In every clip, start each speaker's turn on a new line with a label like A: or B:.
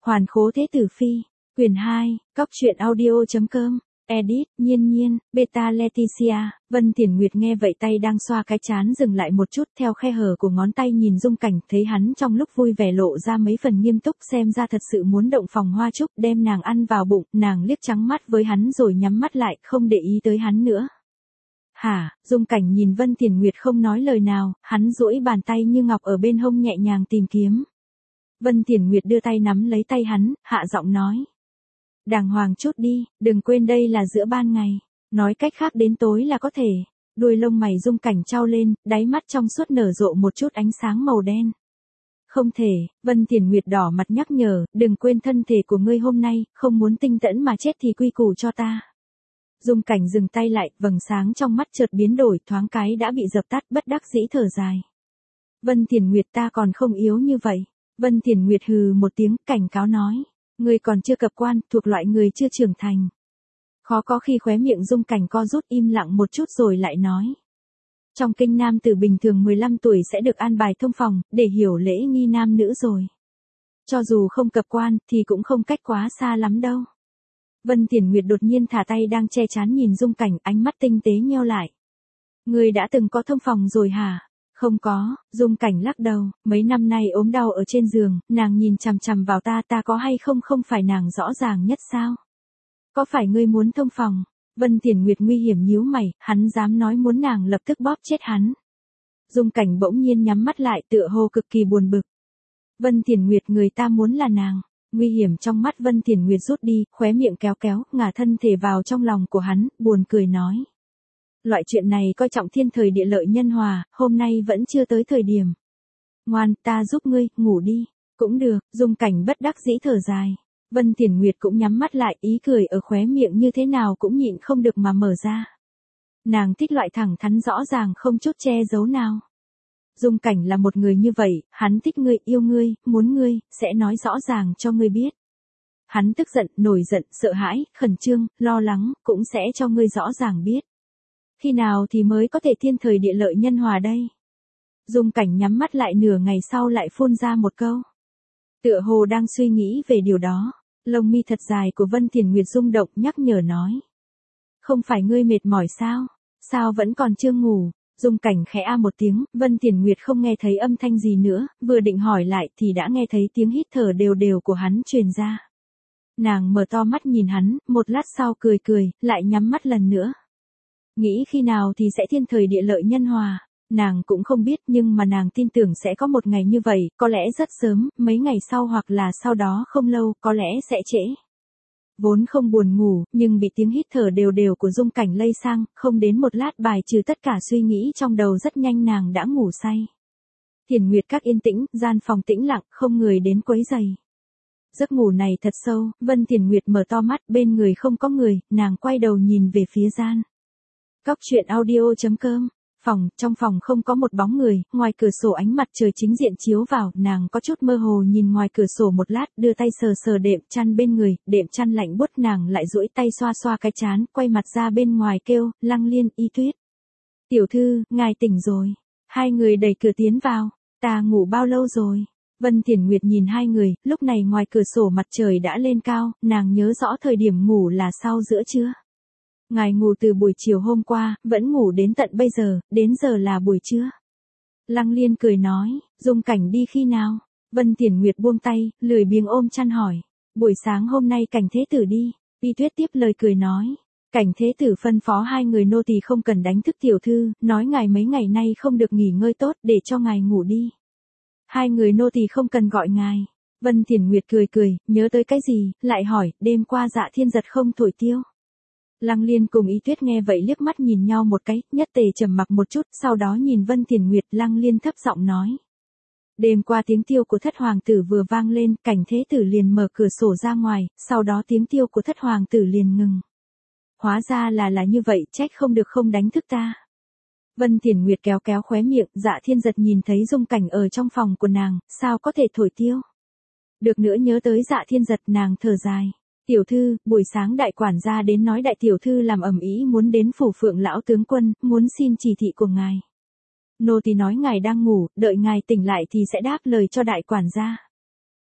A: Hoàn khố thế tử phi, quyển 2, cóc truyện audio.com, edit, Nhiên Nhiên, beta Leticia. Vân Thiển Nguyệt nghe vậy tay đang xoa cái trán dừng lại một chút, theo khe hở của ngón tay nhìn Dung Cảnh, thấy hắn trong lúc vui vẻ lộ ra mấy phần nghiêm túc, xem ra thật sự muốn động phòng hoa trúc, đem nàng ăn vào bụng. Nàng liếc trắng mắt với hắn rồi nhắm mắt lại, không để ý tới hắn nữa. Hả? Dung Cảnh nhìn Vân Thiển Nguyệt không nói lời nào, hắn duỗi bàn tay như ngọc ở bên hông nhẹ nhàng tìm kiếm. Vân Thiển Nguyệt đưa tay nắm lấy tay hắn, hạ giọng nói. Đàng hoàng chút đi, đừng quên đây là giữa ban ngày. Nói cách khác đến tối là có thể. Đuôi lông mày Dung Cảnh trao lên, đáy mắt trong suốt nở rộ một chút ánh sáng màu đen. Không thể, Vân Thiển Nguyệt đỏ mặt nhắc nhở, đừng quên thân thể của ngươi hôm nay, không muốn tinh tẫn mà chết thì quy củ cho ta. Dung Cảnh dừng tay lại, vầng sáng trong mắt chợt biến đổi, thoáng cái đã bị dập tắt, bất đắc dĩ thở dài. Vân Thiển Nguyệt, ta còn không yếu như vậy. Vân Thiển Nguyệt hừ một tiếng, cảnh cáo nói. Ngươi còn chưa cập quan, thuộc loại người chưa trưởng thành. Khó có khi khóe miệng Dung Cảnh co rút, im lặng một chút rồi lại nói. Trong kinh nam tử bình thường 15 tuổi sẽ được an bài thông phòng, để hiểu lễ nghi nam nữ rồi. Cho dù không cập quan, thì cũng không cách quá xa lắm đâu. Vân Thiển Nguyệt đột nhiên thả tay đang che chắn nhìn Dung Cảnh, ánh mắt tinh tế nheo lại. Ngươi đã từng có thông phòng rồi hả? Không có, Dung Cảnh lắc đầu, mấy năm nay ốm đau ở trên giường, nàng nhìn chằm chằm vào ta có hay không phải nàng rõ ràng nhất sao? Có phải ngươi muốn thông phòng? Vân Thiển Nguyệt nguy hiểm nhíu mày, hắn dám nói muốn nàng lập tức bóp chết hắn. Dung Cảnh bỗng nhiên nhắm mắt lại, tựa hồ cực kỳ buồn bực. Vân Thiển Nguyệt, người ta muốn là nàng. Nguy hiểm trong mắt Vân Thiển Nguyệt rút đi, khóe miệng kéo, ngả thân thể vào trong lòng của hắn, buồn cười nói. Loại chuyện này coi trọng thiên thời địa lợi nhân hòa, hôm nay vẫn chưa tới thời điểm. Ngoan, ta giúp ngươi, ngủ đi. Cũng được, Dung Cảnh bất đắc dĩ thở dài. Vân Thiển Nguyệt cũng nhắm mắt lại, ý cười ở khóe miệng như thế nào cũng nhịn không được mà mở ra. Nàng thích loại thẳng thắn rõ ràng không chút che giấu nào. Dung Cảnh là một người như vậy, hắn thích ngươi, yêu ngươi, muốn ngươi, sẽ nói rõ ràng cho ngươi biết. Hắn tức giận, nổi giận, sợ hãi, khẩn trương, lo lắng, cũng sẽ cho ngươi rõ ràng biết. Khi nào thì mới có thể thiên thời địa lợi nhân hòa đây? Dung Cảnh nhắm mắt lại nửa ngày sau lại phun ra một câu. Tựa hồ đang suy nghĩ về điều đó, lông mi thật dài của Vân Thiển Nguyệt rung động nhắc nhở nói. Không phải ngươi mệt mỏi sao? Sao vẫn còn chưa ngủ? Dung Cảnh khẽ a một tiếng, Vân Thiển Nguyệt không nghe thấy âm thanh gì nữa, vừa định hỏi lại thì đã nghe thấy tiếng hít thở đều của hắn truyền ra. Nàng mở to mắt nhìn hắn, một lát sau cười, lại nhắm mắt lần nữa. Nghĩ khi nào thì sẽ thiên thời địa lợi nhân hòa, nàng cũng không biết nhưng mà nàng tin tưởng sẽ có một ngày như vậy, có lẽ rất sớm, mấy ngày sau hoặc là sau đó không lâu, có lẽ sẽ trễ. Vốn không buồn ngủ, nhưng bị tiếng hít thở đều của Dung Cảnh lây sang, không đến một lát bài trừ tất cả suy nghĩ trong đầu rất nhanh nàng đã ngủ say. Thiển Nguyệt các yên tĩnh, gian phòng tĩnh lặng, không người đến quấy rầy. Giấc ngủ này thật sâu, Vân Thiển Nguyệt mở to mắt, bên người không có người, nàng quay đầu nhìn về phía gian. Cóc truyện audio.com, trong phòng không có một bóng người, ngoài cửa sổ ánh mặt trời chính diện chiếu vào, nàng có chút mơ hồ nhìn ngoài cửa sổ một lát, đưa tay sờ đệm chăn bên người, đệm chăn lạnh buốt, nàng lại duỗi tay xoa cái trán, quay mặt ra bên ngoài kêu, Lăng Liên, Y Tuyết. Tiểu thư, ngài tỉnh rồi. Hai người đẩy cửa tiến vào, ta ngủ bao lâu rồi? Vân Thiển Nguyệt nhìn hai người, lúc này ngoài cửa sổ mặt trời đã lên cao, nàng nhớ rõ thời điểm ngủ là sau giữa trưa. Ngài ngủ từ buổi chiều hôm qua, vẫn ngủ đến tận bây giờ, đến giờ là buổi trưa. Lăng Liên cười nói, Dung Cảnh đi khi nào? Vân Thiển Nguyệt buông tay, lười biếng ôm chăn hỏi. Buổi sáng hôm nay Cảnh Thế Tử đi. Y Tuyết tiếp lời cười nói. Cảnh Thế Tử phân phó hai người nô tỳ không cần đánh thức tiểu thư, nói ngài mấy ngày nay không được nghỉ ngơi tốt, để cho ngài ngủ đi. Hai người nô tỳ không cần gọi ngài. Vân Thiển Nguyệt cười, nhớ tới cái gì, lại hỏi, đêm qua Dạ Thiên Giật không thổi tiêu. Lăng Liên cùng Y Tuyết nghe vậy liếc mắt nhìn nhau một cái, nhất tề trầm mặc một chút, sau đó nhìn Vân Thiển Nguyệt, Lăng Liên thấp giọng nói. Đêm qua tiếng tiêu của thất hoàng tử vừa vang lên, Cảnh Thế Tử liền mở cửa sổ ra ngoài, sau đó tiếng tiêu của thất hoàng tử liền ngừng. Hóa ra là như vậy, trách không được không đánh thức ta. Vân Thiển Nguyệt kéo khóe miệng, Dạ Thiên Giật nhìn thấy Dung Cảnh ở trong phòng của nàng, sao có thể thổi tiêu. Được nữa nhớ tới Dạ Thiên Giật, nàng thở dài. Tiểu thư, buổi sáng đại quản gia đến nói đại tiểu thư làm ầm ĩ muốn đến phủ Phượng lão tướng quân, muốn xin chỉ thị của ngài. Nô tỳ nói ngài đang ngủ, đợi ngài tỉnh lại thì sẽ đáp lời cho đại quản gia.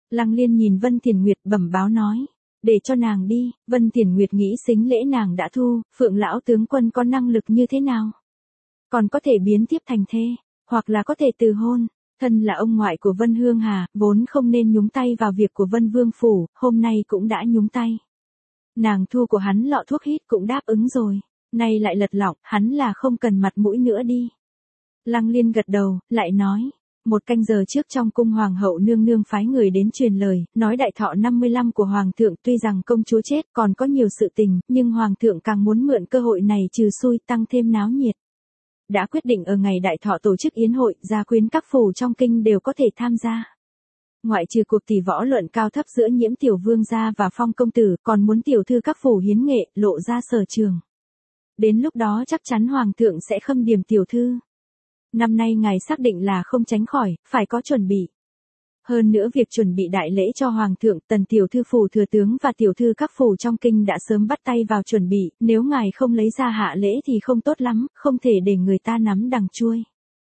A: Lăng Liên nhìn Vân Thiền Nguyệt bẩm báo nói. Để cho nàng đi, Vân Thiền Nguyệt nghĩ sính lễ nàng đã thu, Phượng lão tướng quân có năng lực như thế nào? Còn có thể biến tiếp thành thê, hoặc là có thể từ hôn. Thân là ông ngoại của Vân Hương Hà, vốn không nên nhúng tay vào việc của Vân Vương Phủ, hôm nay cũng đã nhúng tay. Nàng thu của hắn lọ thuốc hít cũng đáp ứng rồi, nay lại lật lọng, hắn là không cần mặt mũi nữa đi. Lăng Liên gật đầu, lại nói. 1 canh giờ trước trong cung hoàng hậu nương nương phái người đến truyền lời, nói đại thọ 55 của hoàng thượng tuy rằng công chúa chết còn có nhiều sự tình, nhưng hoàng thượng càng muốn mượn cơ hội này trừ xui tăng thêm náo nhiệt. Đã quyết định ở ngày đại thọ tổ chức yến hội, gia quyến các phủ trong kinh đều có thể tham gia. Ngoại trừ cuộc tỷ võ luận cao thấp giữa Nhiễm tiểu vương gia và Phong công tử, còn muốn tiểu thư các phủ hiến nghệ, lộ ra sở trường. Đến lúc đó chắc chắn hoàng thượng sẽ khâm điểm tiểu thư. Năm nay ngài xác định là không tránh khỏi, phải có chuẩn bị. Hơn nữa việc chuẩn bị đại lễ cho hoàng thượng, tần tiểu thư phủ thừa tướng và tiểu thư các phủ trong kinh đã sớm bắt tay vào chuẩn bị, nếu ngài không lấy ra hạ lễ thì không tốt lắm, không thể để người ta nắm đằng chuôi.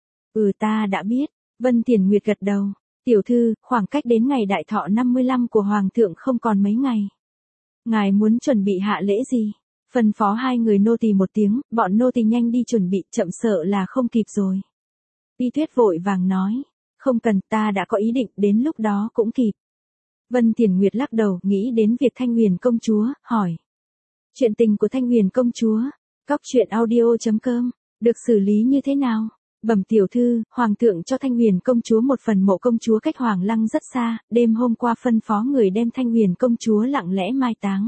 A: Ta đã biết, Vân Thiền Nguyệt gật đầu. Tiểu thư, khoảng cách đến ngày đại thọ 55 của hoàng thượng không còn mấy ngày. Ngài muốn chuẩn bị hạ lễ gì? Phân phó 2 người nô tỳ một tiếng, bọn nô tỳ nhanh đi chuẩn bị, chậm sợ là không kịp rồi. Y Tuyết vội vàng nói. Không cần, ta đã có ý định, đến lúc đó cũng kịp. Vân Thiền Nguyệt lắc đầu, nghĩ đến việc Thanh Huyền công chúa, hỏi. Chuyện tình của Thanh Huyền công chúa, cóc.audio.com, được xử lý như thế nào? Bẩm tiểu thư, hoàng thượng cho Thanh Huyền công chúa một phần mộ công chúa cách Hoàng Lăng rất xa, đêm hôm qua phân phó người đem Thanh Huyền công chúa lặng lẽ mai táng.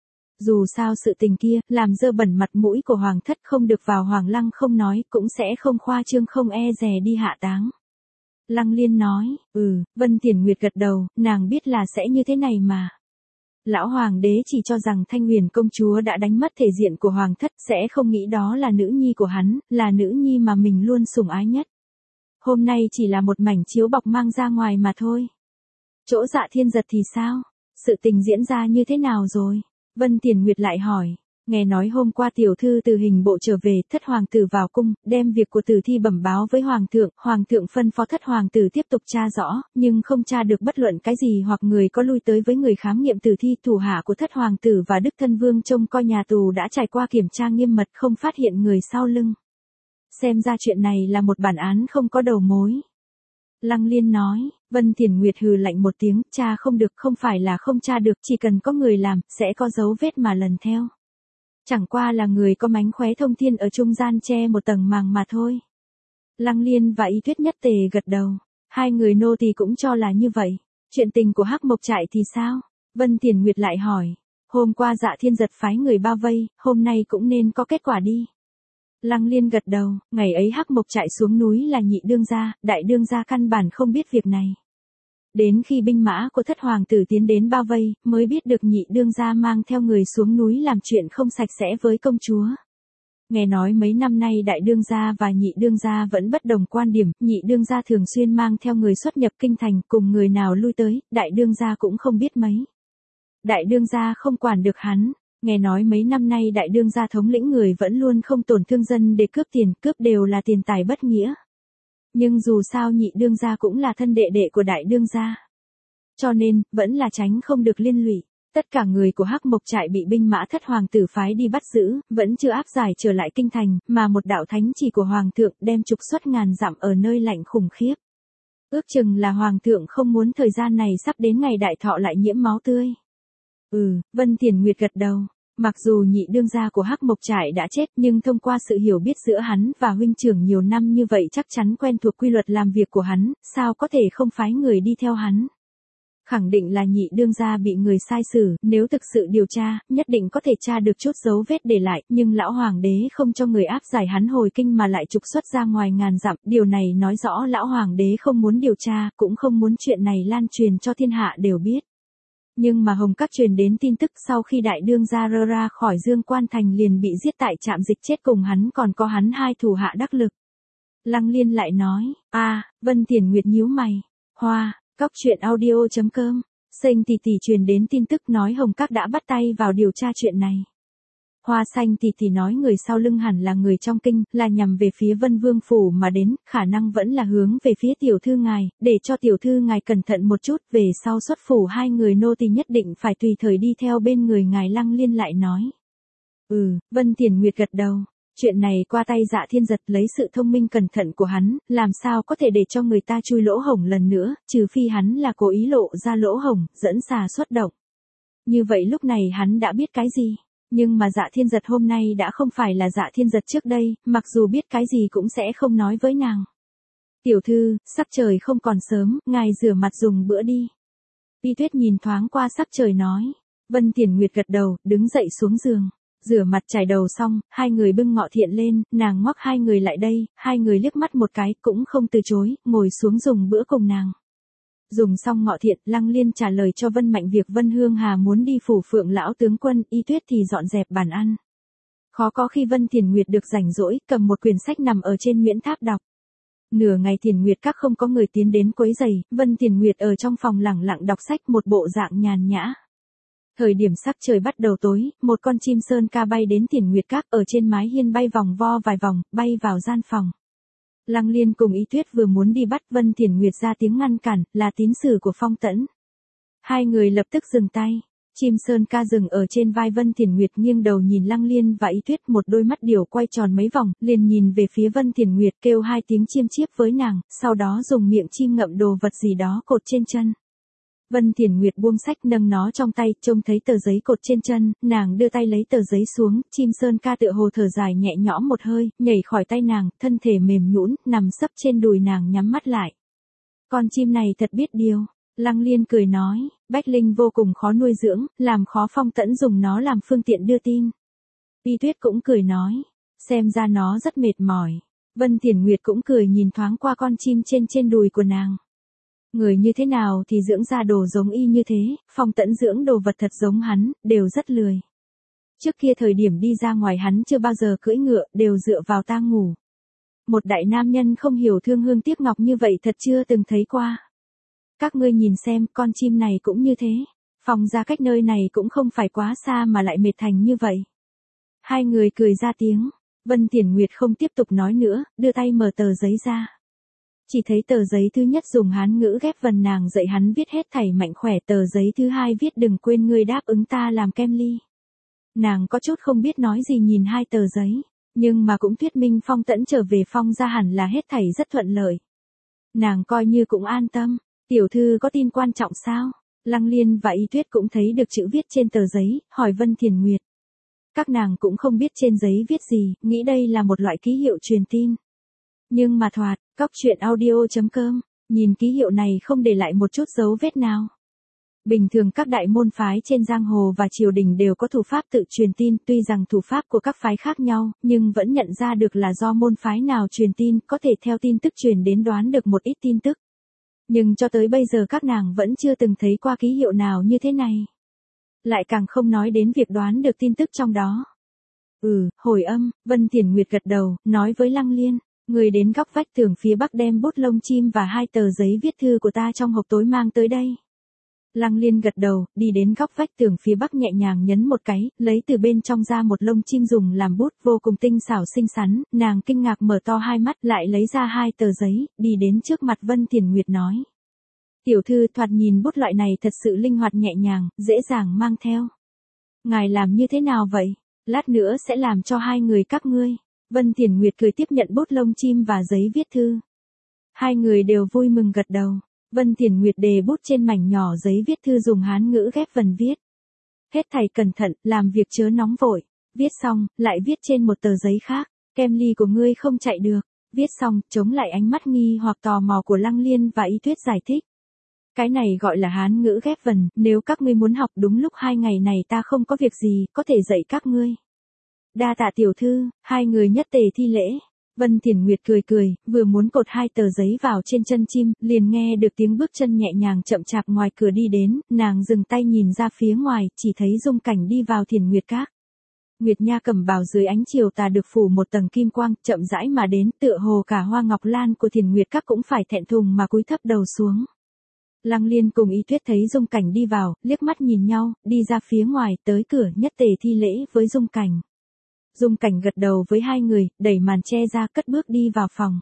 A: Dù sao sự tình kia, làm dơ bẩn mặt mũi của hoàng thất không được vào Hoàng Lăng không nói, cũng sẽ không khoa trương không e dè đi hạ táng. Lăng Liên nói, Vân Thiền Nguyệt gật đầu, nàng biết là sẽ như thế này mà. Lão hoàng đế chỉ cho rằng Thanh Huyền công chúa đã đánh mất thể diện của hoàng thất, sẽ không nghĩ đó là nữ nhi của hắn, là nữ nhi mà mình luôn sủng ái nhất. Hôm nay chỉ là một mảnh chiếu bọc mang ra ngoài mà thôi. Chỗ Dạ Thiên Giật thì sao? Sự tình diễn ra như thế nào rồi? Vân Thiền Nguyệt lại hỏi. Nghe nói hôm qua tiểu thư từ hình bộ trở về, thất hoàng tử vào cung, đem việc của tử thi bẩm báo với hoàng thượng phân phó thất hoàng tử tiếp tục tra rõ, nhưng không tra được bất luận cái gì hoặc người có lui tới với người khám nghiệm tử thi. Thủ hạ của thất hoàng tử và Đức Thân Vương trông coi nhà tù đã trải qua kiểm tra nghiêm mật, không phát hiện người sau lưng. Xem ra chuyện này là một bản án không có đầu mối. Lăng Liên nói. Vân Thiền Nguyệt hừ lạnh một tiếng, tra không được không phải là không tra được, chỉ cần có người làm, sẽ có dấu vết mà lần theo. Chẳng qua là người có mánh khóe thông thiên ở trung gian che một tầng màng mà thôi. Lăng Liên và Y Tuyết nhất tề gật đầu. 2 người nô tỳ cũng cho là như vậy. Chuyện tình của Hắc Mộc Trại thì sao? Vân Thiền Nguyệt lại hỏi. Hôm qua Dạ Thiên Giật phái người bao vây, hôm nay cũng nên có kết quả đi. Lăng Liên gật đầu, ngày ấy Hắc Mộc Trại xuống núi là Nhị đương gia, Đại đương gia căn bản không biết việc này. Đến khi binh mã của thất hoàng tử tiến đến bao vây, mới biết được Nhị đương gia mang theo người xuống núi làm chuyện không sạch sẽ với công chúa. Nghe nói mấy năm nay Đại đương gia và Nhị đương gia vẫn bất đồng quan điểm, Nhị đương gia thường xuyên mang theo người xuất nhập kinh thành, cùng người nào lui tới, Đại đương gia cũng không biết mấy. Đại đương gia không quản được hắn. Nghe nói mấy năm nay Đại đương gia thống lĩnh người vẫn luôn không tổn thương dân để cướp tiền, cướp đều là tiền tài bất nghĩa. Nhưng dù sao Nhị đương gia cũng là thân đệ đệ của Đại đương gia. Cho nên, vẫn là tránh không được liên lụy. Tất cả người của Hắc Mộc Trại bị binh mã thất hoàng tử phái đi bắt giữ, vẫn chưa áp giải trở lại kinh thành, mà một đạo thánh chỉ của hoàng thượng đem trục xuất ngàn dặm ở nơi lạnh khủng khiếp. Ước chừng là hoàng thượng không muốn thời gian này sắp đến ngày đại thọ lại nhiễm máu tươi. Vân Thiền Nguyệt gật đầu. Mặc dù Nhị đương gia của Hắc Mộc Trại đã chết, nhưng thông qua sự hiểu biết giữa hắn và huynh trưởng nhiều năm như vậy chắc chắn quen thuộc quy luật làm việc của hắn, sao có thể không phái người đi theo hắn. Khẳng định là Nhị đương gia bị người sai xử, nếu thực sự điều tra, nhất định có thể tra được chút dấu vết để lại, nhưng lão hoàng đế không cho người áp giải hắn hồi kinh mà lại trục xuất ra ngoài ngàn dặm, điều này nói rõ lão hoàng đế không muốn điều tra, cũng không muốn chuyện này lan truyền cho thiên hạ đều biết. Nhưng mà Hồng Các truyền đến tin tức sau khi Đại đương gia ra khỏi Dương Quan Thành liền bị giết tại trạm dịch chết, cùng hắn còn có hắn 2 thủ hạ đắc lực. Lăng Liên lại nói, Vân Thiền Nguyệt nhíu mày. Cóc.audio.com, Sênh tỷ tỷ truyền đến tin tức nói Hồng Các đã bắt tay vào điều tra chuyện này. Hoa xanh thì nói người sau lưng hẳn là người trong kinh, là nhằm về phía Vân Vương phủ mà đến, khả năng vẫn là hướng về phía tiểu thư ngài, để cho tiểu thư ngài cẩn thận một chút, về sau xuất phủ hai người nô tỳ nhất định phải tùy thời đi theo bên người ngài. Lăng Liên lại nói. Vân Thiển Nguyệt gật đầu. Chuyện này qua tay Dạ Thiên Giật, lấy sự thông minh cẩn thận của hắn, làm sao có thể để cho người ta chui lỗ hổng lần nữa, trừ phi hắn là cố ý lộ ra lỗ hổng, dẫn xà xuất động. Như vậy lúc này hắn đã biết cái gì? Nhưng mà Dạ Thiên Giật hôm nay đã không phải là Dạ Thiên Giật trước đây, mặc dù biết cái gì cũng sẽ không nói với nàng. Tiểu thư, sắc trời không còn sớm, ngài rửa mặt dùng bữa đi. Y Tuyết nhìn thoáng qua sắc trời nói. Vân Thiển Nguyệt gật đầu, đứng dậy xuống giường. Rửa mặt chải đầu xong, hai người bưng ngọ thiện lên, nàng ngoắc hai người lại đây, hai người liếc mắt một cái, cũng không từ chối, ngồi xuống dùng bữa cùng nàng. Dùng xong ngọ thiện, Lăng Liên trả lời cho Vân Mạnh việc Vân Hương Hà muốn đi phủ Phượng lão tướng quân, Y Tuyết thì dọn dẹp bàn ăn. Khó có khi Vân Thiển Nguyệt được rảnh rỗi, cầm một quyển sách nằm ở trên Nguyễn Tháp đọc. Nửa ngày Thiển Nguyệt các không có người tiến đến quấy rầy, Vân Thiển Nguyệt ở trong phòng lẳng lặng đọc sách, một bộ dạng nhàn nhã. Thời điểm sắc trời bắt đầu tối, một con chim sơn ca bay đến Thiển Nguyệt các, ở trên mái hiên bay vòng vo vài vòng, bay vào gian phòng. Lăng Liên cùng Y Tuyết vừa muốn đi bắt, Vân Thiển Nguyệt ra tiếng ngăn cản, là tín sử của Phong Tẫn. Hai người lập tức dừng tay. Chim sơn ca dừng ở trên vai Vân Thiển Nguyệt, nghiêng đầu nhìn Lăng Liên và Y Tuyết, một đôi mắt điểu quay tròn mấy vòng, liền nhìn về phía Vân Thiển Nguyệt, kêu hai tiếng chiêm chiếp với nàng, sau đó dùng miệng chim ngậm đồ vật gì đó cột trên chân. Vân Thiển Nguyệt buông sách, nâng nó trong tay, trông thấy tờ giấy cột trên chân, nàng đưa tay lấy tờ giấy xuống, chim sơn ca tựa hồ thở dài nhẹ nhõm một hơi, nhảy khỏi tay nàng, thân thể mềm nhũn, nằm sấp trên đùi nàng, nhắm mắt lại. Con chim này thật biết điều. Lăng Liên cười nói, Bách Linh vô cùng khó nuôi dưỡng, làm khó Phong Tẫn dùng nó làm phương tiện đưa tin. Y Tuyết cũng cười nói, xem ra nó rất mệt mỏi. Vân Thiển Nguyệt cũng cười nhìn thoáng qua con chim trên đùi của nàng. Người như thế nào thì dưỡng ra đồ giống y như thế, Phong Tẫn dưỡng đồ vật thật giống hắn, đều rất lười. Trước kia thời điểm đi ra ngoài hắn chưa bao giờ cưỡi ngựa, đều dựa vào tang ngủ. Một đại nam nhân không hiểu thương hương tiếc ngọc như vậy thật chưa từng thấy qua. Các ngươi nhìn xem, con chim này cũng như thế. Phòng ra cách nơi này cũng không phải quá xa mà lại mệt thành như vậy. Hai người cười ra tiếng. Vân Thiển Nguyệt không tiếp tục nói nữa, đưa tay mở tờ giấy ra. Chỉ thấy tờ giấy thứ nhất dùng Hán ngữ ghép vần nàng dạy hắn viết hết thảy mạnh khỏe, tờ giấy thứ hai viết đừng quên ngươi đáp ứng ta làm kem ly. Nàng có chút không biết nói gì nhìn hai tờ giấy, nhưng mà cũng thuyết minh Phong Tẫn trở về Phong ra hẳn là hết thảy rất thuận lợi. Nàng coi như cũng an tâm. Tiểu thư có tin quan trọng sao? Lăng Liên và Y Tuyết cũng thấy được chữ viết trên tờ giấy, hỏi Vân Thiển Nguyệt. Các nàng cũng không biết trên giấy viết gì, nghĩ đây là một loại ký hiệu truyền tin. Nhưng mà thoạt, coctruyện.audio.com, nhìn ký hiệu này không để lại một chút dấu vết nào. Bình thường các đại môn phái trên giang hồ và triều đình đều có thủ pháp tự truyền tin, tuy rằng thủ pháp của các phái khác nhau, nhưng vẫn nhận ra được là do môn phái nào truyền tin, có thể theo tin tức truyền đến đoán được một ít tin tức. Nhưng cho tới bây giờ các nàng vẫn chưa từng thấy qua ký hiệu nào như thế này. Lại càng không nói đến việc đoán được tin tức trong đó. Hồi âm, Vân Thiển Nguyệt gật đầu, nói với Lăng Liên, người đến góc vách tường phía bắc đem bút lông chim và hai tờ giấy viết thư của ta trong hộp tối mang tới đây. Lăng Liên gật đầu, đi đến góc vách tường phía bắc nhẹ nhàng nhấn một cái, lấy từ bên trong ra một lông chim dùng làm bút vô cùng tinh xảo xinh xắn, nàng kinh ngạc mở to hai mắt lại lấy ra hai tờ giấy, đi đến trước mặt Vân Thiển Nguyệt nói. Tiểu thư thoạt nhìn bút loại này thật sự linh hoạt nhẹ nhàng, dễ dàng mang theo. Ngài làm như thế nào vậy? Lát nữa sẽ làm cho hai người các ngươi. Vân Thiển Nguyệt cười tiếp nhận bút lông chim và giấy viết thư. Hai người đều vui mừng gật đầu. Vân Thiển Nguyệt đề bút trên mảnh nhỏ giấy viết thư dùng Hán ngữ ghép vần viết. Hết thảy cẩn thận, làm việc chớ nóng vội. Viết xong, lại viết trên một tờ giấy khác. Kem ly của ngươi không chạy được. Viết xong, chống lại ánh mắt nghi hoặc tò mò của Lăng Liên và Y Tuyết giải thích. Cái này gọi là Hán ngữ ghép vần, nếu các ngươi muốn học đúng lúc 2 ngày này ta không có việc gì, có thể dạy các ngươi. Đa tạ tiểu thư, hai người nhất tề thi lễ. Vân Thiển Nguyệt cười cười, vừa muốn cột hai tờ giấy vào trên chân chim, liền nghe được tiếng bước chân nhẹ nhàng chậm chạp ngoài cửa đi đến, nàng dừng tay nhìn ra phía ngoài, chỉ thấy Dung Cảnh đi vào Thiển Nguyệt các. Nguyệt Nha cầm bào dưới ánh chiều tà được phủ một tầng kim quang, chậm rãi mà đến, tựa hồ cả hoa ngọc lan của Thiển Nguyệt các cũng phải thẹn thùng mà cúi thấp đầu xuống. Lăng Liên cùng Y Tuyết thấy Dung Cảnh đi vào, liếc mắt nhìn nhau, đi ra phía ngoài, tới cửa nhất tề thi lễ với Dung Cảnh. Dung Cảnh gật đầu với hai người, đẩy màn che ra cất bước đi vào phòng.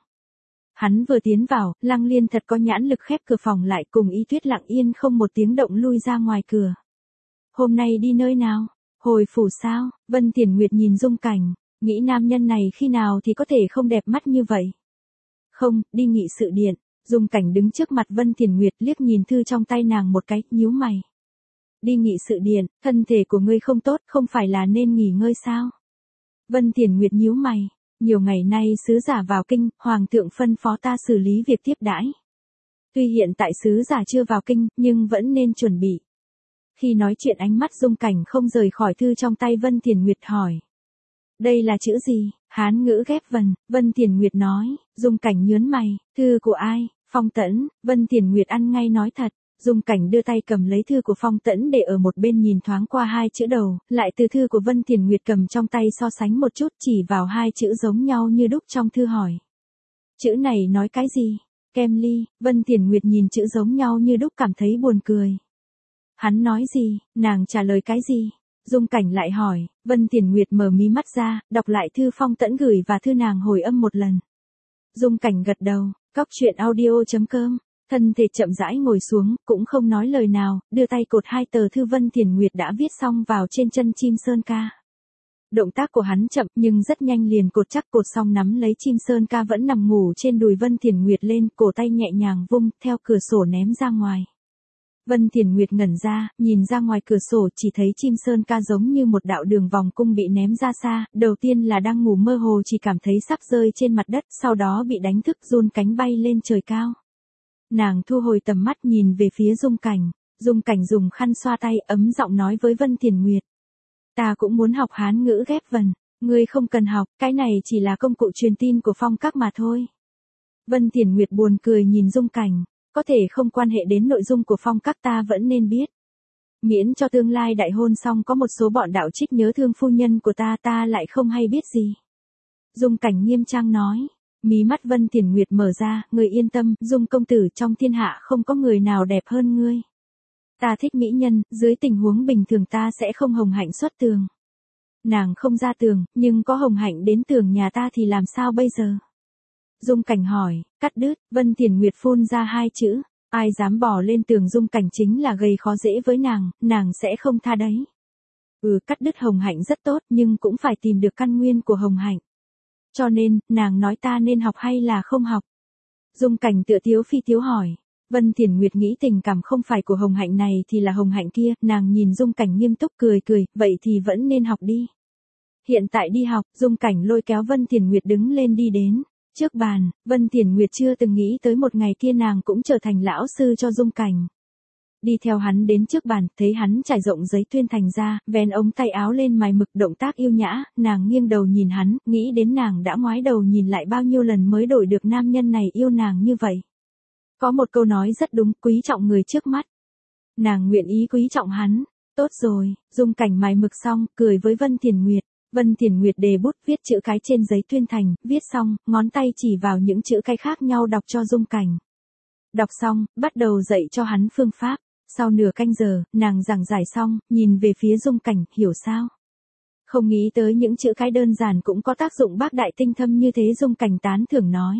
A: Hắn vừa tiến vào, Lăng Liên thật có nhãn lực khép cửa phòng lại cùng Y Tuyết lặng yên không một tiếng động lui ra ngoài cửa. Hôm nay đi nơi nào? Hồi phủ sao? Vân Tiền Nguyệt nhìn Dung Cảnh, nghĩ nam nhân này khi nào thì có thể không đẹp mắt như vậy. Không, đi nghị sự điện. Dung Cảnh đứng trước mặt Vân Tiền Nguyệt liếc nhìn thư trong tay nàng một cái, nhíu mày. Đi nghị sự điện, thân thể của ngươi không tốt, không phải là nên nghỉ ngơi sao? Vân Tiền Nguyệt nhíu mày, nhiều ngày nay sứ giả vào kinh, hoàng thượng phân phó ta xử lý việc tiếp đãi. Tuy hiện tại sứ giả chưa vào kinh, nhưng vẫn nên chuẩn bị. Khi nói chuyện ánh mắt Dung Cảnh không rời khỏi thư trong tay Vân Tiền Nguyệt hỏi. Đây là chữ gì? Hán ngữ ghép vần, Vân Tiền Nguyệt nói. Dung Cảnh nhớn mày, thư của ai? Phong Tẫn. Vân Tiền Nguyệt ăn ngay nói thật. Dung Cảnh đưa tay cầm lấy thư của Phong Tẫn để ở một bên nhìn thoáng qua hai chữ đầu, lại từ thư của Vân Tiền Nguyệt cầm trong tay so sánh một chút chỉ vào hai chữ giống nhau như đúc trong thư hỏi. Chữ này nói cái gì? Kem ly. Vân Tiền Nguyệt nhìn chữ giống nhau như đúc cảm thấy buồn cười. Hắn nói gì? Nàng trả lời cái gì? Dung Cảnh lại hỏi. Vân Tiền Nguyệt mở mí mắt ra, đọc lại thư Phong Tẫn gửi và thư nàng hồi âm một lần. Dung Cảnh gật đầu. Cóc truyện audio.com. Thân thể chậm rãi ngồi xuống, cũng không nói lời nào, đưa tay cột hai tờ thư Vân Tiền Nguyệt đã viết xong vào trên chân chim sơn ca. Động tác của hắn chậm nhưng rất nhanh liền cột chắc, cột xong nắm lấy chim sơn ca vẫn nằm ngủ trên đùi Vân Tiền Nguyệt lên, cổ tay nhẹ nhàng vung, theo cửa sổ ném ra ngoài. Vân Tiền Nguyệt ngẩn ra, nhìn ra ngoài cửa sổ chỉ thấy chim sơn ca giống như một đạo đường vòng cung bị ném ra xa, đầu tiên là đang ngủ mơ hồ chỉ cảm thấy sắp rơi trên mặt đất, sau đó bị đánh thức run cánh bay lên trời cao. Nàng thu hồi tầm mắt nhìn về phía Dung Cảnh. Dung Cảnh dùng khăn xoa tay, ấm giọng nói với Vân Tiền Nguyệt. Ta cũng muốn học Hán ngữ ghép vần, ngươi không cần học, cái này chỉ là công cụ truyền tin của Phong các mà thôi. Vân Tiền Nguyệt buồn cười nhìn Dung Cảnh, có thể không quan hệ đến nội dung của Phong các ta vẫn nên biết. Miễn cho tương lai đại hôn xong có một số bọn đạo trích nhớ thương phu nhân của ta lại không hay biết gì. Dung Cảnh nghiêm trang nói. Mí mắt Vân Tiền Nguyệt mở ra, ngươi yên tâm, Dung công tử, trong thiên hạ không có người nào đẹp hơn ngươi. Ta thích mỹ nhân, dưới tình huống bình thường ta sẽ không hồng hạnh xuất tường. Nàng không ra tường, nhưng có hồng hạnh đến tường nhà ta thì làm sao bây giờ? Dung Cảnh hỏi, cắt đứt. Vân Tiền Nguyệt phun ra hai chữ, ai dám bỏ lên tường Dung Cảnh chính là gây khó dễ với nàng sẽ không tha đấy. Cắt đứt hồng hạnh rất tốt nhưng cũng phải tìm được căn nguyên của hồng hạnh. Cho nên, nàng nói ta nên học hay là không học? Dung Cảnh tựa tiếu phi tiếu hỏi. Vân Tiền Nguyệt nghĩ tình cảm không phải của hồng hạnh này thì là hồng hạnh kia, nàng nhìn Dung Cảnh nghiêm túc cười, vậy thì vẫn nên học đi. Hiện tại đi học, Dung Cảnh lôi kéo Vân Tiền Nguyệt đứng lên đi đến. Trước bàn, Vân Tiền Nguyệt chưa từng nghĩ tới một ngày kia nàng cũng trở thành lão sư cho Dung Cảnh. Đi theo hắn đến trước bàn, thấy hắn trải rộng giấy tuyên thành ra, vén ống tay áo lên mài mực, động tác yêu nhã, nàng nghiêng đầu nhìn hắn, nghĩ đến nàng đã ngoái đầu nhìn lại bao nhiêu lần mới đổi được nam nhân này yêu nàng như vậy. Có một câu nói rất đúng, quý trọng người trước mắt. Nàng nguyện ý quý trọng hắn. Tốt rồi. Dung Cảnh mài mực xong, cười với Vân Tiền Nguyệt. Vân Tiền Nguyệt đề bút viết chữ cái trên giấy tuyên thành, viết xong, ngón tay chỉ vào những chữ cái khác nhau đọc cho Dung Cảnh. Đọc xong, bắt đầu dạy cho hắn phương pháp. Sau nửa canh giờ, nàng giảng giải xong, nhìn về phía Dung Cảnh, hiểu sao? Không nghĩ tới những chữ cái đơn giản cũng có tác dụng bác đại tinh thâm như thế. Dung Cảnh tán thưởng nói.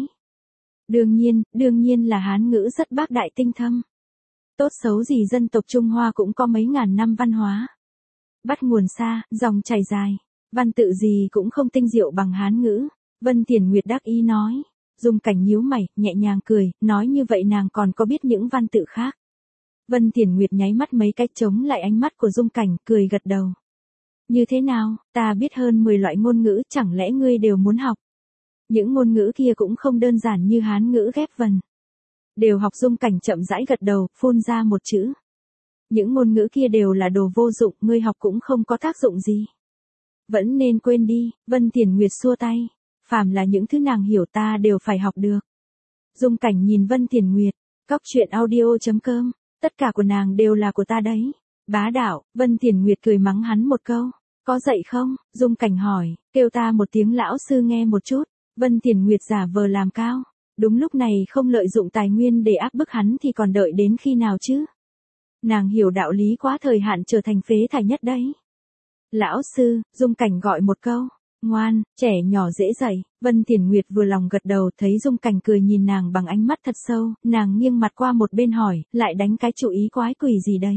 A: Đương nhiên là Hán ngữ rất bác đại tinh thâm. Tốt xấu gì dân tộc Trung Hoa cũng có mấy ngàn năm văn hóa. Bắt nguồn xa, dòng chảy dài, văn tự gì cũng không tinh diệu bằng Hán ngữ. Vân Tiền Nguyệt đắc ý nói. Dung Cảnh nhíu mày, nhẹ nhàng cười, nói như vậy nàng còn có biết những văn tự khác. Vân Tiền Nguyệt nháy mắt mấy cái chống lại ánh mắt của Dung Cảnh, cười gật đầu. Như thế nào, ta biết hơn 10 loại ngôn ngữ, chẳng lẽ ngươi đều muốn học? Những ngôn ngữ kia cũng không đơn giản như Hán ngữ ghép vần. Đều học. Dung Cảnh chậm rãi gật đầu, phun ra một chữ. Những ngôn ngữ kia đều là đồ vô dụng, ngươi học cũng không có tác dụng gì. Vẫn nên quên đi. Vân Tiền Nguyệt xua tay. Phàm là những thứ nàng hiểu ta đều phải học được. Dung Cảnh nhìn Vân Tiền Nguyệt. Cóc truyện audio.com. Tất cả của nàng đều là của ta đấy. Bá đạo. Vân Tiền Nguyệt cười mắng hắn một câu. Có dậy không? Dung Cảnh hỏi. Kêu ta một tiếng lão sư nghe một chút. Vân Tiền Nguyệt giả vờ làm cao. Đúng lúc này không lợi dụng tài nguyên để áp bức hắn thì còn đợi đến khi nào chứ? Nàng hiểu đạo lý quá, thời hạn trở thành phế thải nhất đấy. Lão sư, Dung Cảnh gọi một câu. Ngoan, trẻ nhỏ dễ dạy. Vân Thiển Nguyệt vừa lòng gật đầu, thấy Dung Cảnh cười nhìn nàng bằng ánh mắt thật sâu, nàng nghiêng mặt qua một bên hỏi, lại đánh cái chủ ý quái quỷ gì đấy?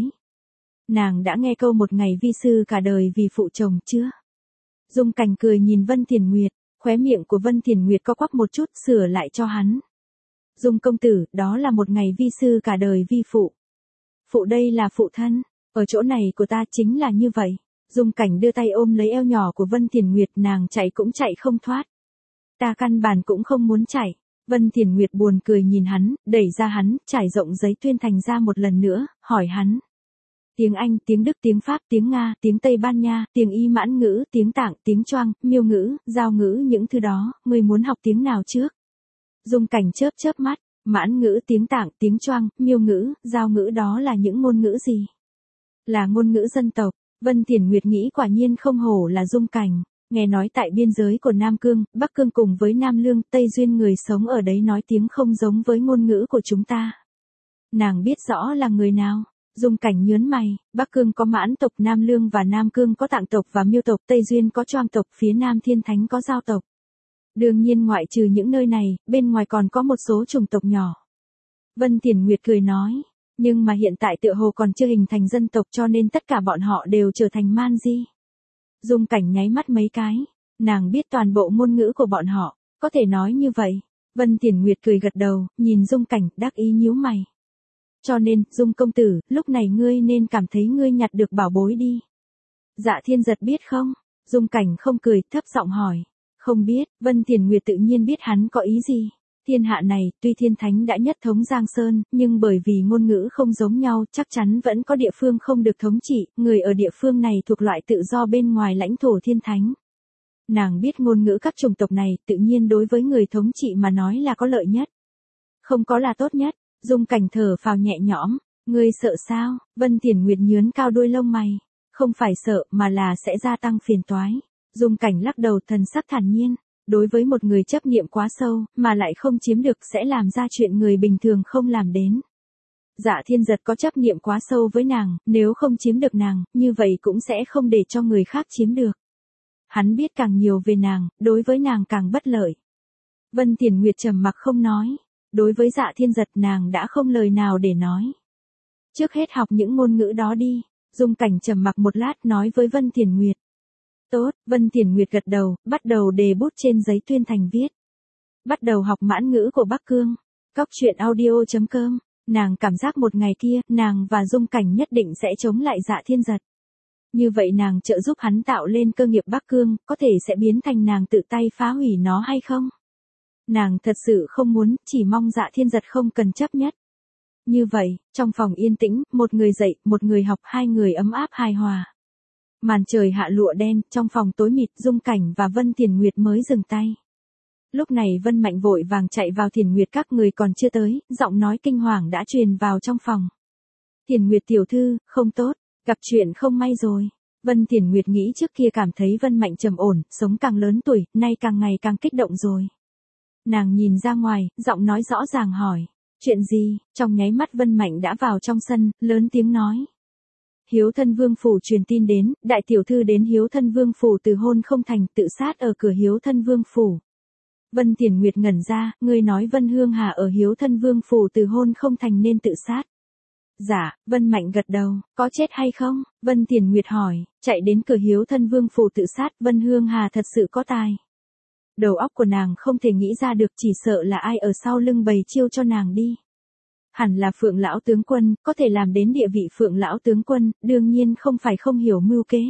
A: Nàng đã nghe câu một ngày vi sư cả đời vì phụ chồng chưa? Dung Cảnh cười nhìn Vân Thiển Nguyệt, khóe miệng của Vân Thiển Nguyệt co quắp một chút, sửa lại cho hắn. Dung công tử, đó là một ngày vi sư cả đời vi phụ. Phụ đây là phụ thân, ở chỗ này của ta chính là như vậy. Dung Cảnh đưa tay ôm lấy eo nhỏ của Vân Thiển Nguyệt, nàng chạy cũng chạy không thoát. Ta căn bản cũng không muốn chạy. Vân Thiển Nguyệt buồn cười nhìn hắn, đẩy ra hắn, trải rộng giấy tuyên thành ra một lần nữa, hỏi hắn. Tiếng Anh, tiếng Đức, tiếng Pháp, tiếng Nga, tiếng Tây Ban Nha, tiếng Y Mãn ngữ, tiếng Tạng, tiếng Choang, Miêu ngữ, Giao ngữ, những thứ đó, ngươi muốn học tiếng nào trước? Dung Cảnh chớp chớp mắt, Mãn ngữ, tiếng Tạng, tiếng Choang, Miêu ngữ, Giao ngữ đó là những ngôn ngữ gì? Là ngôn ngữ dân tộc. Vân Thiển Nguyệt nghĩ quả nhiên không hổ là Dung Cảnh. Nghe nói tại biên giới của Nam Cương, Bắc Cương cùng với Nam Lương, Tây Duyên người sống ở đấy nói tiếng không giống với ngôn ngữ của chúng ta. Nàng biết rõ là người nào. Dung Cảnh nhớn mày, Bắc Cương có Mãn tộc, Nam Lương và Nam Cương có Tạng tộc và Miêu tộc, Tây Duyên có Choang tộc, phía Nam Thiên Thánh có Giao tộc. Đương nhiên ngoại trừ những nơi này, bên ngoài còn có một số chủng tộc nhỏ. Vân Thiển Nguyệt cười nói, nhưng mà hiện tại tựa hồ còn chưa hình thành dân tộc cho nên tất cả bọn họ đều trở thành man di. Dung Cảnh nháy mắt mấy cái, nàng biết toàn bộ ngôn ngữ của bọn họ, có thể nói như vậy. Vân Thiển Nguyệt cười gật đầu, nhìn Dung Cảnh, đắc ý nhíu mày. Cho nên, Dung công tử, lúc này ngươi nên cảm thấy ngươi nhặt được bảo bối đi. Dạ Thiên Giật biết không? Dung Cảnh không cười, thấp giọng hỏi. Không biết, Vân Thiển Nguyệt tự nhiên biết hắn có ý gì. Thiên hạ này, tuy Thiên Thánh đã nhất thống Giang Sơn, nhưng bởi vì ngôn ngữ không giống nhau, chắc chắn vẫn có địa phương không được thống trị, người ở địa phương này thuộc loại tự do bên ngoài lãnh thổ Thiên Thánh. Nàng biết ngôn ngữ các chủng tộc này, tự nhiên đối với người thống trị mà nói là có lợi nhất. Không có là tốt nhất. Dung Cảnh thở phào nhẹ nhõm, ngươi sợ sao? Vân Thiển Nguyệt nhướn cao đuôi lông mày, không phải sợ mà là sẽ gia tăng phiền toái. Dung Cảnh lắc đầu, thần sắc thản nhiên, đối với một người chấp niệm quá sâu, mà lại không chiếm được sẽ làm ra chuyện người bình thường không làm đến. Dạ Thiên Giật có chấp niệm quá sâu với nàng, nếu không chiếm được nàng, như vậy cũng sẽ không để cho người khác chiếm được. Hắn biết càng nhiều về nàng, đối với nàng càng bất lợi. Vân Thiển Nguyệt trầm mặc không nói. Đối với Dạ Thiên Giật nàng đã không lời nào để nói. Trước hết học những ngôn ngữ đó đi. Dung Cảnh trầm mặc một lát nói với Vân Thiển Nguyệt. Tốt, Vân Thiển Nguyệt gật đầu, bắt đầu đề bút trên giấy tuyên thành viết. Bắt đầu học mãn ngữ của Bắc Cương. Cóc truyện audio.com. Nàng cảm giác một ngày kia, nàng và Dung Cảnh nhất định sẽ chống lại Dạ Thiên Giật. Như vậy nàng trợ giúp hắn tạo lên cơ nghiệp Bắc Cương, có thể sẽ biến thành nàng tự tay phá hủy nó hay không? Nàng thật sự không muốn, chỉ mong Dạ Thiên Giật không cần chấp nhất. Như vậy, trong phòng yên tĩnh, một người dạy, một người học, hai người ấm áp hài hòa. Màn trời hạ lụa đen, trong phòng tối mịt, Dung Cảnh và Vân Thiển Nguyệt mới dừng tay. Lúc này Vân Mạnh vội vàng chạy vào. Thiển Nguyệt, các người còn chưa tới, giọng nói kinh hoàng đã truyền vào trong phòng. Thiển Nguyệt tiểu thư, không tốt, gặp chuyện không may rồi. Vân Thiển Nguyệt nghĩ trước kia cảm thấy Vân Mạnh trầm ổn, sống càng lớn tuổi, nay càng ngày càng kích động rồi. Nàng nhìn ra ngoài, giọng nói rõ ràng hỏi. Chuyện gì? Trong nháy mắt Vân Mạnh đã vào trong sân, lớn tiếng nói. Hiếu Thân Vương phủ truyền tin đến, đại tiểu thư đến Hiếu Thân Vương phủ từ hôn không thành, tự sát ở cửa Hiếu Thân Vương phủ. Vân Thiển Nguyệt ngẩn ra, ngươi nói Vân Hương Hà ở Hiếu Thân Vương phủ từ hôn không thành nên tự sát. Dạ, Vân Mạnh gật đầu, có chết hay không? Vân Thiển Nguyệt hỏi, chạy đến cửa Hiếu Thân Vương phủ tự sát, Vân Hương Hà thật sự có tài. Đầu óc của nàng không thể nghĩ ra được, chỉ sợ là ai ở sau lưng bày chiêu cho nàng đi. Hẳn là Phượng lão tướng quân, có thể làm đến địa vị Phượng lão tướng quân, đương nhiên không phải không hiểu mưu kế.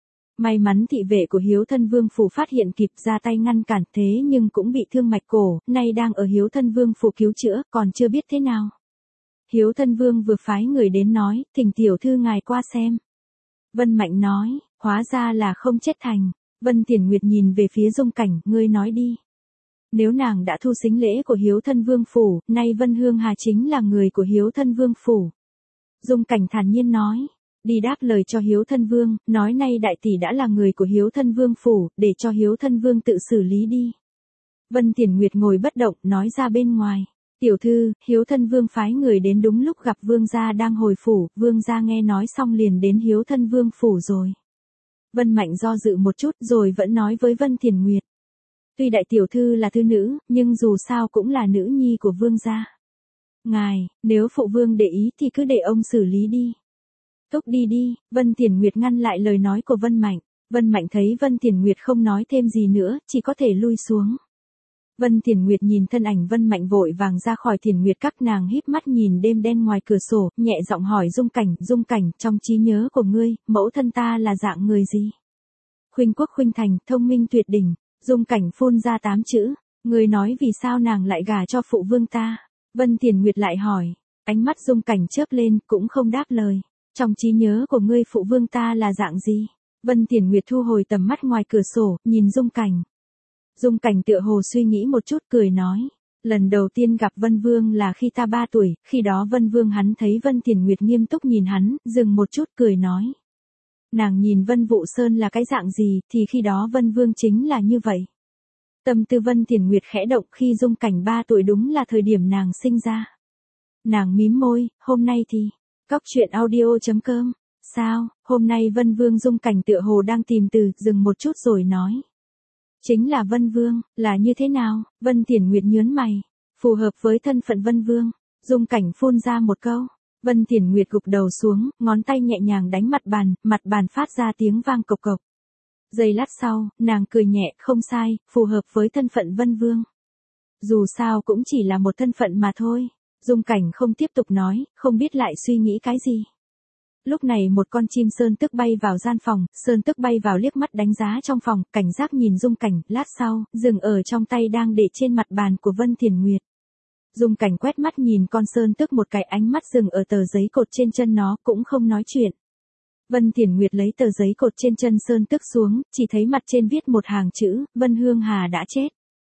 A: May mắn thị vệ của Hiếu Thân Vương phủ phát hiện kịp ra tay ngăn cản, thế nhưng cũng bị thương mạch cổ, nay đang ở Hiếu Thân Vương phủ cứu chữa, còn chưa biết thế nào. Hiếu Thân Vương vừa phái người đến nói, thỉnh tiểu thư ngài qua xem. Vân Mạnh nói, hóa ra là không chết thành. Vân Thiển Nguyệt nhìn về phía Dung Cảnh, ngươi nói đi. Nếu nàng đã thu sính lễ của Hiếu Thân Vương phủ, nay Vân Hương Hà chính là người của Hiếu Thân Vương phủ. Dung Cảnh thản nhiên nói, đi đáp lời cho Hiếu Thân Vương, nói nay đại tỷ đã là người của Hiếu Thân Vương phủ, để cho Hiếu Thân Vương tự xử lý đi. Vân Thiển Nguyệt ngồi bất động, nói ra bên ngoài. Tiểu thư, Hiếu Thân Vương phái người đến đúng lúc gặp Vương gia đang hồi phủ, Vương gia nghe nói xong liền đến Hiếu Thân Vương phủ rồi. Vân Mạnh do dự một chút rồi vẫn nói với Vân Thiền Nguyệt. Tuy đại tiểu thư là thư nữ, nhưng dù sao cũng là nữ nhi của vương gia. Ngài, nếu phụ vương để ý thì cứ để ông xử lý đi. Thúc đi đi, Vân Thiền Nguyệt ngăn lại lời nói của Vân Mạnh. Vân Mạnh thấy Vân Thiền Nguyệt không nói thêm gì nữa, chỉ có thể lui xuống. Vân Thiền Nguyệt nhìn thân ảnh Vân Mạnh vội vàng ra khỏi Thiền Nguyệt các, nàng híp mắt nhìn đêm đen ngoài cửa sổ, nhẹ giọng hỏi Dung Cảnh, trong trí nhớ của ngươi, mẫu thân ta là dạng người gì? Khuynh quốc khuynh thành, thông minh tuyệt đỉnh. Dung Cảnh phun ra 8 chữ, ngươi nói vì sao nàng lại gả cho phụ vương ta? Vân Thiền Nguyệt lại hỏi, ánh mắt Dung Cảnh chớp lên, cũng không đáp lời. Trong trí nhớ của ngươi phụ vương ta là dạng gì? Vân Thiền Nguyệt thu hồi tầm mắt ngoài cửa sổ, nhìn Dung Cảnh. Dung Cảnh tựa hồ suy nghĩ một chút cười nói. Lần đầu tiên gặp Vân Vương là khi ta 3 tuổi, khi đó Vân Vương hắn thấy Vân Thiền Nguyệt nghiêm túc nhìn hắn, dừng một chút cười nói. Nàng nhìn Vân Vũ Sơn là cái dạng gì thì khi đó Vân Vương chính là như vậy. Tâm tư Vân Thiền Nguyệt khẽ động, khi Dung Cảnh 3 tuổi đúng là thời điểm nàng sinh ra. Nàng mím môi, hôm nay thì, Cóc truyện audio.com, sao, hôm nay Vân Vương Dung Cảnh tựa hồ đang tìm từ, dừng một chút rồi nói. Chính là Vân Vương, là như thế nào? Vân Thiền Nguyệt nhớn mày, phù hợp với thân phận Vân Vương. Dung Cảnh phun ra một câu. Vân Thiền Nguyệt gục đầu xuống, ngón tay nhẹ nhàng đánh mặt bàn phát ra tiếng vang cộc cộc. Giây lát sau, nàng cười nhẹ, không sai, phù hợp với thân phận Vân Vương. Dù sao cũng chỉ là một thân phận mà thôi. Dung Cảnh không tiếp tục nói, không biết lại suy nghĩ cái gì. Lúc này một con chim sơn tước bay vào gian phòng, sơn tước bay vào liếc mắt đánh giá trong phòng, cảnh giác nhìn Dung Cảnh, lát sau, dừng ở trong tay đang để trên mặt bàn của Vân Thiền Nguyệt. Dung Cảnh quét mắt nhìn con sơn tước một cái, ánh mắt dừng ở tờ giấy cột trên chân nó, cũng không nói chuyện. Vân Thiền Nguyệt lấy tờ giấy cột trên chân sơn tước xuống, chỉ thấy mặt trên viết một hàng chữ, Vân Hương Hà đã chết.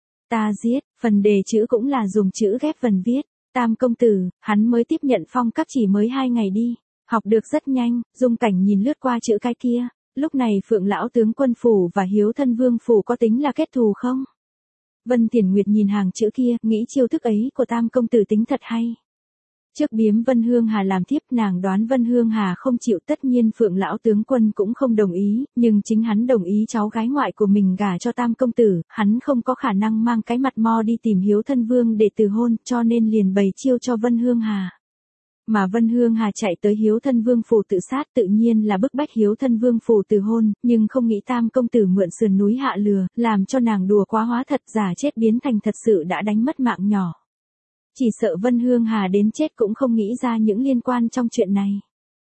A: Ta giết, phần đề chữ cũng là dùng chữ ghép vần viết. Tam công tử, hắn mới tiếp nhận phong các chỉ mới 2 ngày đi. Học được rất nhanh. Dung Cảnh nhìn lướt qua chữ cái kia. Lúc này Phượng lão tướng quân phủ và Hiếu thân vương phủ có tính là kết thù không? Vân Thiền Nguyệt nhìn hàng chữ kia, nghĩ chiêu thức ấy của Tam công tử tính thật hay. Trước biếm Vân Hương Hà làm thiếp, nàng đoán Vân Hương Hà không chịu, tất nhiên Phượng lão tướng quân cũng không đồng ý, nhưng chính hắn đồng ý cháu gái ngoại của mình gả cho Tam công tử, hắn không có khả năng mang cái mặt mo đi tìm Hiếu thân vương để từ hôn, cho nên liền bày chiêu cho Vân Hương Hà. Mà Vân Hương Hà chạy tới Hiếu thân vương phủ tự sát, tự nhiên là bức bách Hiếu thân vương phủ từ hôn, nhưng không nghĩ Tam công tử mượn sườn núi hạ lừa, làm cho nàng đùa quá hóa thật, giả chết biến thành thật sự đã đánh mất mạng nhỏ. Chỉ sợ Vân Hương Hà đến chết cũng không nghĩ ra những liên quan trong chuyện này.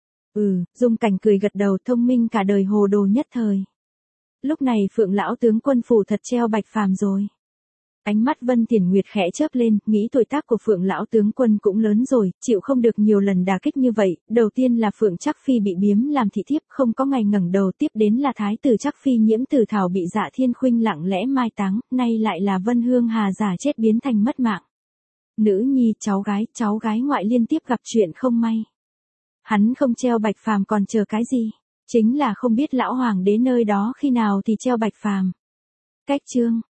A: Dung Cảnh cười gật đầu, thông minh cả đời, hồ đồ nhất thời. Lúc này Phượng lão tướng quân phủ thật treo Bạch Phàm rồi. Ánh mắt Vân Thiền Nguyệt khẽ chớp lên, nghĩ tuổi tác của Phượng lão tướng quân cũng lớn rồi, chịu không được nhiều lần đả kích như vậy. Đầu tiên là Phượng Trắc Phi bị biếm làm thị thiếp, không có ngày ngẩng đầu, tiếp đến là Thái tử Trắc Phi Nhiễm Tử Thảo bị Dạ Thiên Khuynh lặng lẽ mai táng, nay lại là Vân Hương Hà giả chết biến thành mất mạng. Nữ nhi, cháu gái ngoại liên tiếp gặp chuyện không may. Hắn không treo Bạch Phàm còn chờ cái gì? Chính là không biết lão hoàng đế nơi đó khi nào thì treo Bạch Phàm. Cách chương